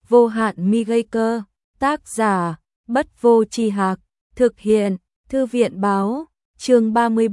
vô hạn mi gây cơ, tác giả, Bất Vô Tri Hạc, thực hiện, Thư viện báo, chương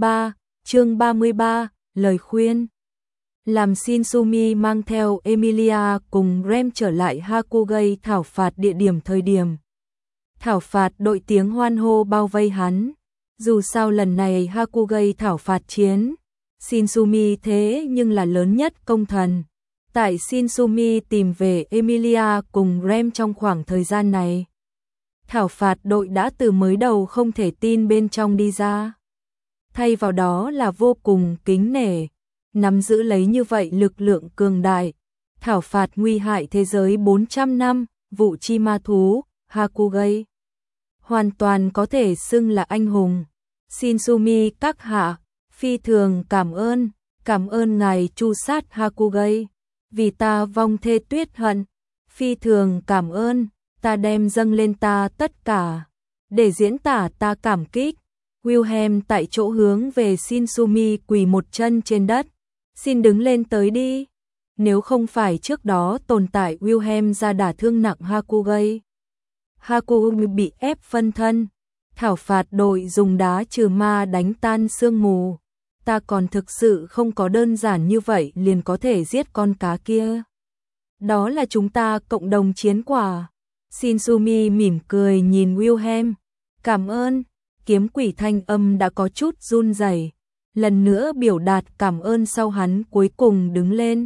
33, lời khuyên. Làm Shinsumi mang theo Emilia cùng Rem trở lại Hakugai thảo phạt địa điểm thời điểm. Thảo phạt đội tiếng hoan hô bao vây hắn. Dù sao lần này Hakugai thảo phạt chiến, Shinsumi thế nhưng là lớn nhất công thần. Tại Shinsumi tìm về Emilia cùng Rem trong khoảng thời gian này, thảo phạt đội đã từ mới đầu không thể tin bên trong đi ra. Thay vào đó là vô cùng kính nể, nắm giữ lấy như vậy lực lượng cường đại, thảo phạt nguy hại thế giới 400 năm, vụ chi ma thú, Hakugai hoàn toàn có thể xưng là anh hùng. Shinsumi các hạ, phi thường cảm ơn ngài tru sát Hakugai, vì ta vong thê tuyết hận, phi thường cảm ơn, ta đem dâng lên ta tất cả, để diễn tả ta cảm kích. Wilhelm tại chỗ hướng về Shinsumi quỳ một chân trên đất, xin đứng lên tới đi, nếu không phải trước đó tồn tại Wilhelm ra đả thương nặng Hakugai. Hakugai bị ép phân thân, thảo phạt đội dùng đá trừ ma đánh tan sương mù, ta còn thực sự không có đơn giản như vậy liền có thể giết con cá kia. Đó là chúng ta cộng đồng chiến quả. Shinsumi mỉm cười nhìn Wilhelm, cảm ơn. Kiếm quỷ thanh âm đã có chút run rẩy, lần nữa biểu đạt cảm ơn sau hắn cuối cùng đứng lên.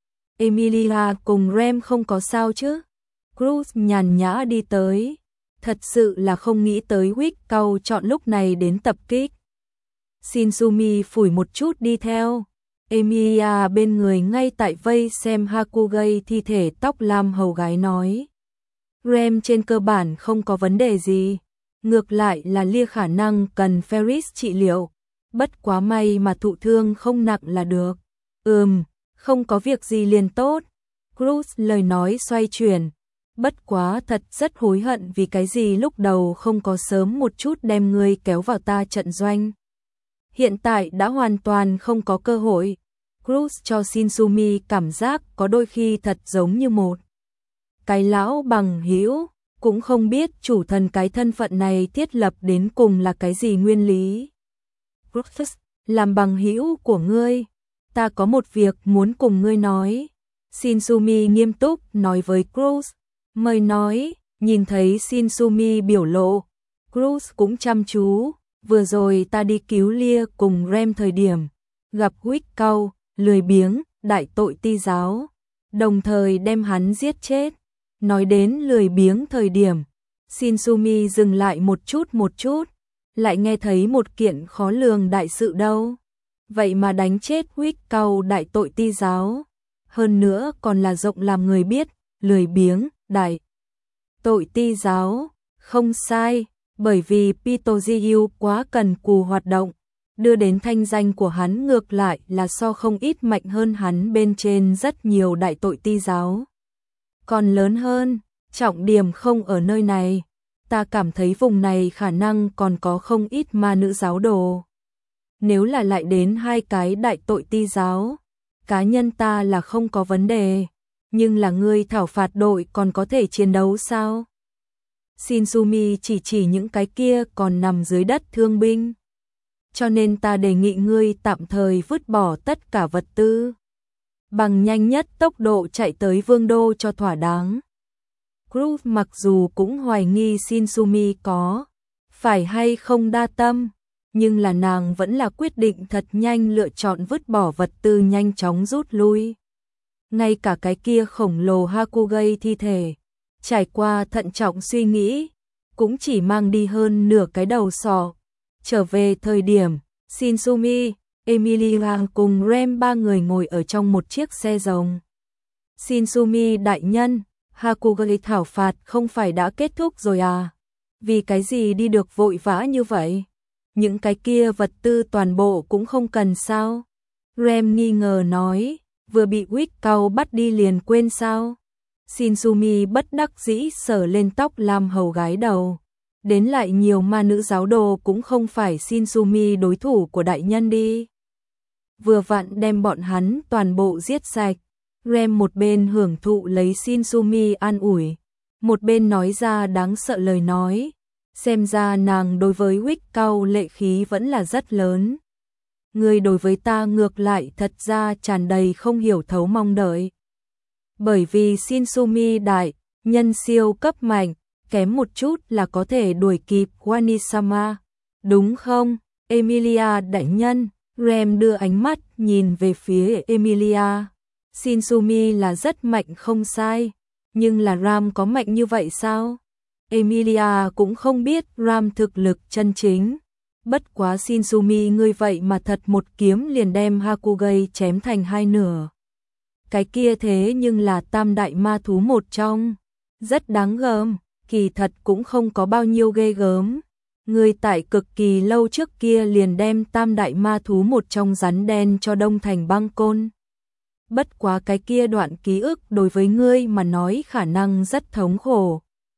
Emilia cùng Rem không có sao chứ? Cruz nhàn nhã đi tới, thật sự là không nghĩ tới Wickau chọn lúc này đến tập kích. Shinsumi phủi một chút đi theo. Emilia bên người ngay tại vây xem Hakugai thi thể tóc lam hầu gái nói. Rem trên cơ bản không có vấn đề gì. Ngược lại là lia khả năng cần Ferris trị liệu, bất quá may mà thụ thương không nặng là được. Không có việc gì liền tốt. Cruz lời nói xoay chuyển, bất quá thật rất hối hận vì cái gì lúc đầu không có sớm một chút đem ngươi kéo vào ta trận doanh. Hiện tại đã hoàn toàn không có cơ hội. Cruz cho Shinsumi cảm giác có đôi khi thật giống như một cái lão bằng hữu. Cũng không biết chủ thần cái thân phận này thiết lập đến cùng là cái gì nguyên lý. Rufus, làm bằng hữu của ngươi, ta có một việc muốn cùng ngươi nói. Shinsumi nghiêm túc nói với Cruz, mời nói. Nhìn thấy Shinsumi biểu lộ, Cruz cũng chăm chú. Vừa rồi ta đi cứu Lia cùng Rem thời điểm, gặp Wickau, lười biếng, đại tội ti giáo, đồng thời đem hắn giết chết. Nói đến lười biếng thời điểm, Shinsumi dừng lại một chút, lại nghe thấy một kiện khó lường đại sự đâu. Vậy mà đánh chết Wickau đại tội ti giáo, hơn nữa còn là rộng làm người biết, lười biếng, đại tội ti giáo, không sai, bởi vì Pitojiu quá cần cù hoạt động, đưa đến thanh danh của hắn ngược lại là so không ít mạnh hơn hắn bên trên rất nhiều đại tội ti giáo. Còn lớn hơn, trọng điểm không ở nơi này, ta cảm thấy vùng này khả năng còn có không ít ma nữ giáo đồ. Nếu là lại đến hai cái đại tội ti giáo, cá nhân ta là không có vấn đề, nhưng là ngươi thảo phạt đội còn có thể chiến đấu sao? Shinsumi chỉ những cái kia còn nằm dưới đất thương binh. Cho nên ta đề nghị ngươi tạm thời vứt bỏ tất cả vật tư, bằng nhanh nhất tốc độ chạy tới vương đô cho thỏa đáng. Cruz mặc dù cũng hoài nghi Shinsumi có phải hay không đa tâm, nhưng là nàng vẫn là quyết định thật nhanh lựa chọn vứt bỏ vật tư nhanh chóng rút lui. Ngay cả cái kia khổng lồ Hakugai thi thể, trải qua thận trọng suy nghĩ, cũng chỉ mang đi hơn nửa cái đầu sọ. Trở về thời điểm, Shinsumi, Emilia cùng Rem ba người ngồi ở trong một chiếc xe rồng. Shinsumi đại nhân, Hakugai thảo phạt không phải đã kết thúc rồi à? Vì cái gì đi được vội vã như vậy? Những cái kia vật tư toàn bộ cũng không cần sao? Rem nghi ngờ nói, vừa bị Wickau bắt đi liền quên sao? Shinsumi bất đắc dĩ sờ lên tóc lam hầu gái đầu. Đến lại nhiều ma nữ giáo đồ cũng không phải Shinsumi đối thủ của đại nhân đi. Vừa vặn đem bọn hắn toàn bộ giết sạch. Rem một bên hưởng thụ lấy Shinsumi an ủi, một bên nói ra đáng sợ lời nói, xem ra nàng đối với Huých Cao lệ khí vẫn là rất lớn. Người đối với ta ngược lại thật ra tràn đầy không hiểu thấu mong đợi. Bởi vì Shinsumi đại, nhân siêu cấp mạnh, kém một chút là có thể đuổi kịp Wanisama, đúng không? Emilia đại nhân, Rem đưa ánh mắt nhìn về phía Emilia. Shinsumi là rất mạnh không sai, nhưng là Ram có mạnh như vậy sao? Emilia cũng không biết Ram thực lực chân chính. Bất quá Shinsumi ngươi vậy mà thật một kiếm liền đem Hakugai chém thành hai nửa. Cái kia thế nhưng là tam đại ma thú một trong. Rất đáng gờm, kỳ thật cũng không có bao nhiêu ghê gớm. Ngươi tại cực kỳ lâu trước kia liền đem tam đại ma thú một trong rắn đen cho đông thành băng côn. Bất quá cái kia đoạn ký ức đối với ngươi mà nói khả năng rất thống khổ.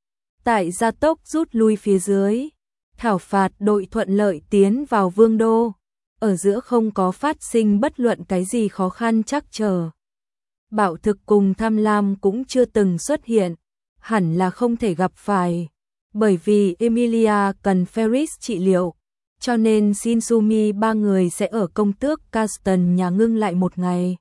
Tại gia tốc rút lui phía dưới, thảo phạt đội thuận lợi tiến vào vương đô, ở giữa không có phát sinh bất luận cái gì khó khăn trắc trở. Bạo thực cùng tham lam cũng chưa từng xuất hiện, hẳn là không thể gặp phải, bởi vì Emilia cần Ferris trị liệu, cho nên Shinsumi ba người sẽ ở công tước Caston nhà ngưng lại một ngày.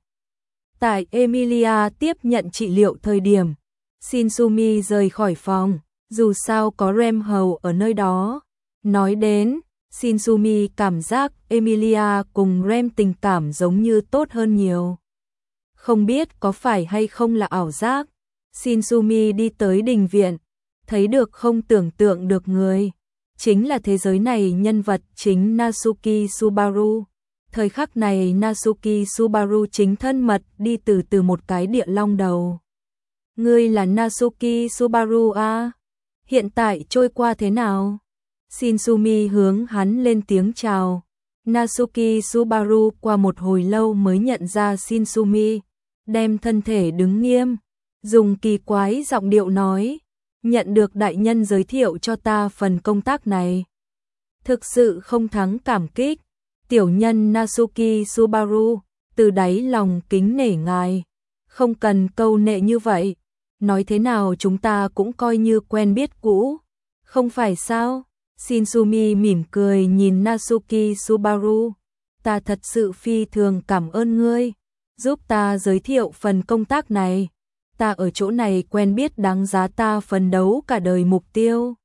Tại Emilia tiếp nhận trị liệu thời điểm, Shinsumi rời khỏi phòng, dù sao có Rem hầu ở nơi đó. Nói đến, Shinsumi cảm giác Emilia cùng Rem tình cảm giống như tốt hơn nhiều. Không biết có phải hay không là ảo giác, Shinsumi đi tới đình viện, thấy được không tưởng tượng được người. Chính là thế giới này nhân vật chính Natsuki Subaru. Thời khắc này Natsuki Subaru chính thân mật đi từ một cái địa long đầu. Ngươi là Natsuki Subaru à? Hiện tại trôi qua thế nào? Shinsumi hướng hắn lên tiếng chào. Natsuki Subaru qua một hồi lâu mới nhận ra Shinsumi, đem thân thể đứng nghiêm, dùng kỳ quái giọng điệu nói, nhận được đại nhân giới thiệu cho ta phần công tác này. Thực sự không thắng cảm kích, tiểu nhân Natsuki Subaru, từ đáy lòng kính nể ngài, không cần câu nệ như vậy, nói thế nào chúng ta cũng coi như quen biết cũ, không phải sao? Shinsumi mỉm cười nhìn Natsuki Subaru, ta thật sự phi thường cảm ơn ngươi, giúp ta giới thiệu phần công tác này, ta ở chỗ này quen biết đáng giá ta phấn đấu cả đời mục tiêu.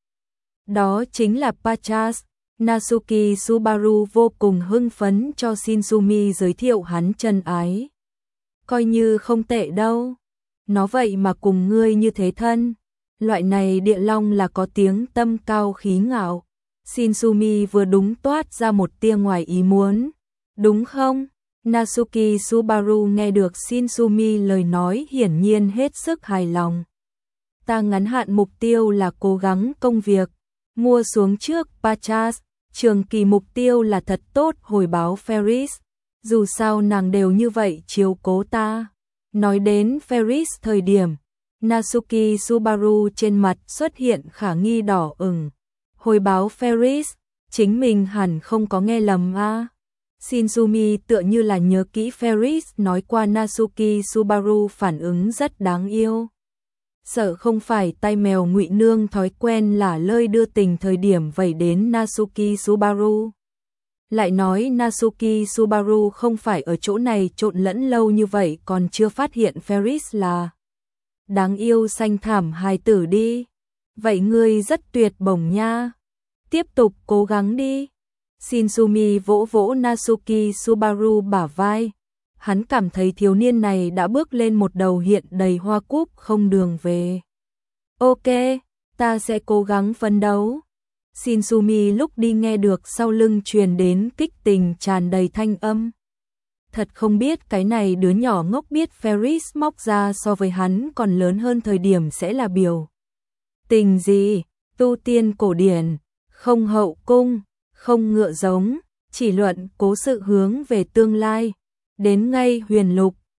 Đó chính là Pachas. Natsuki Subaru vô cùng hưng phấn cho Shinsumi giới thiệu hắn chân ái. Coi như không tệ đâu, nó vậy mà cùng ngươi như thế thân. Loại này địa long là có tiếng tâm cao khí ngạo. Shinsumi vừa đúng toát ra một tia ngoài ý muốn. Đúng không? Natsuki Subaru nghe được Shinsumi lời nói hiển nhiên hết sức hài lòng. Ta ngắn hạn mục tiêu là cố gắng công việc, mua xuống trước Pachas, trường kỳ mục tiêu là thật tốt hồi báo Ferris. Dù sao nàng đều như vậy chiếu cố ta. Nói đến Ferris thời điểm, Natsuki Subaru trên mặt xuất hiện khả nghi đỏ ửng. Hồi báo Ferris, chính mình hẳn không có nghe lầm à. Shinsumi tựa như là nhớ kỹ Ferris nói qua Natsuki Subaru phản ứng rất đáng yêu. Sợ không phải tay mèo Ngụy Nương thói quen là lơi đưa tình thời điểm vẩy đến Natsuki Subaru. Lại nói Natsuki Subaru không phải ở chỗ này trộn lẫn lâu như vậy còn chưa phát hiện Ferris là đáng yêu xanh thảm hài tử đi. Vậy ngươi rất tuyệt bổng nha. Tiếp tục cố gắng đi. Shinsumi vỗ vỗ Natsuki Subaru bả vai. Hắn cảm thấy thiếu niên này đã bước lên một đầu hiện đầy hoa cúc không đường về. Ok, ta sẽ cố gắng phấn đấu. Shinsumi lúc đi nghe được sau lưng truyền đến kích tình tràn đầy thanh âm. Thật không biết cái này đứa nhỏ ngốc biết Ferris móc ra so với hắn còn lớn hơn thời điểm sẽ là biểu tình gì, tu tiên cổ điển, không hậu cung, không ngựa giống, chỉ luận cố sự hướng về tương lai. Đến ngay huyền lục,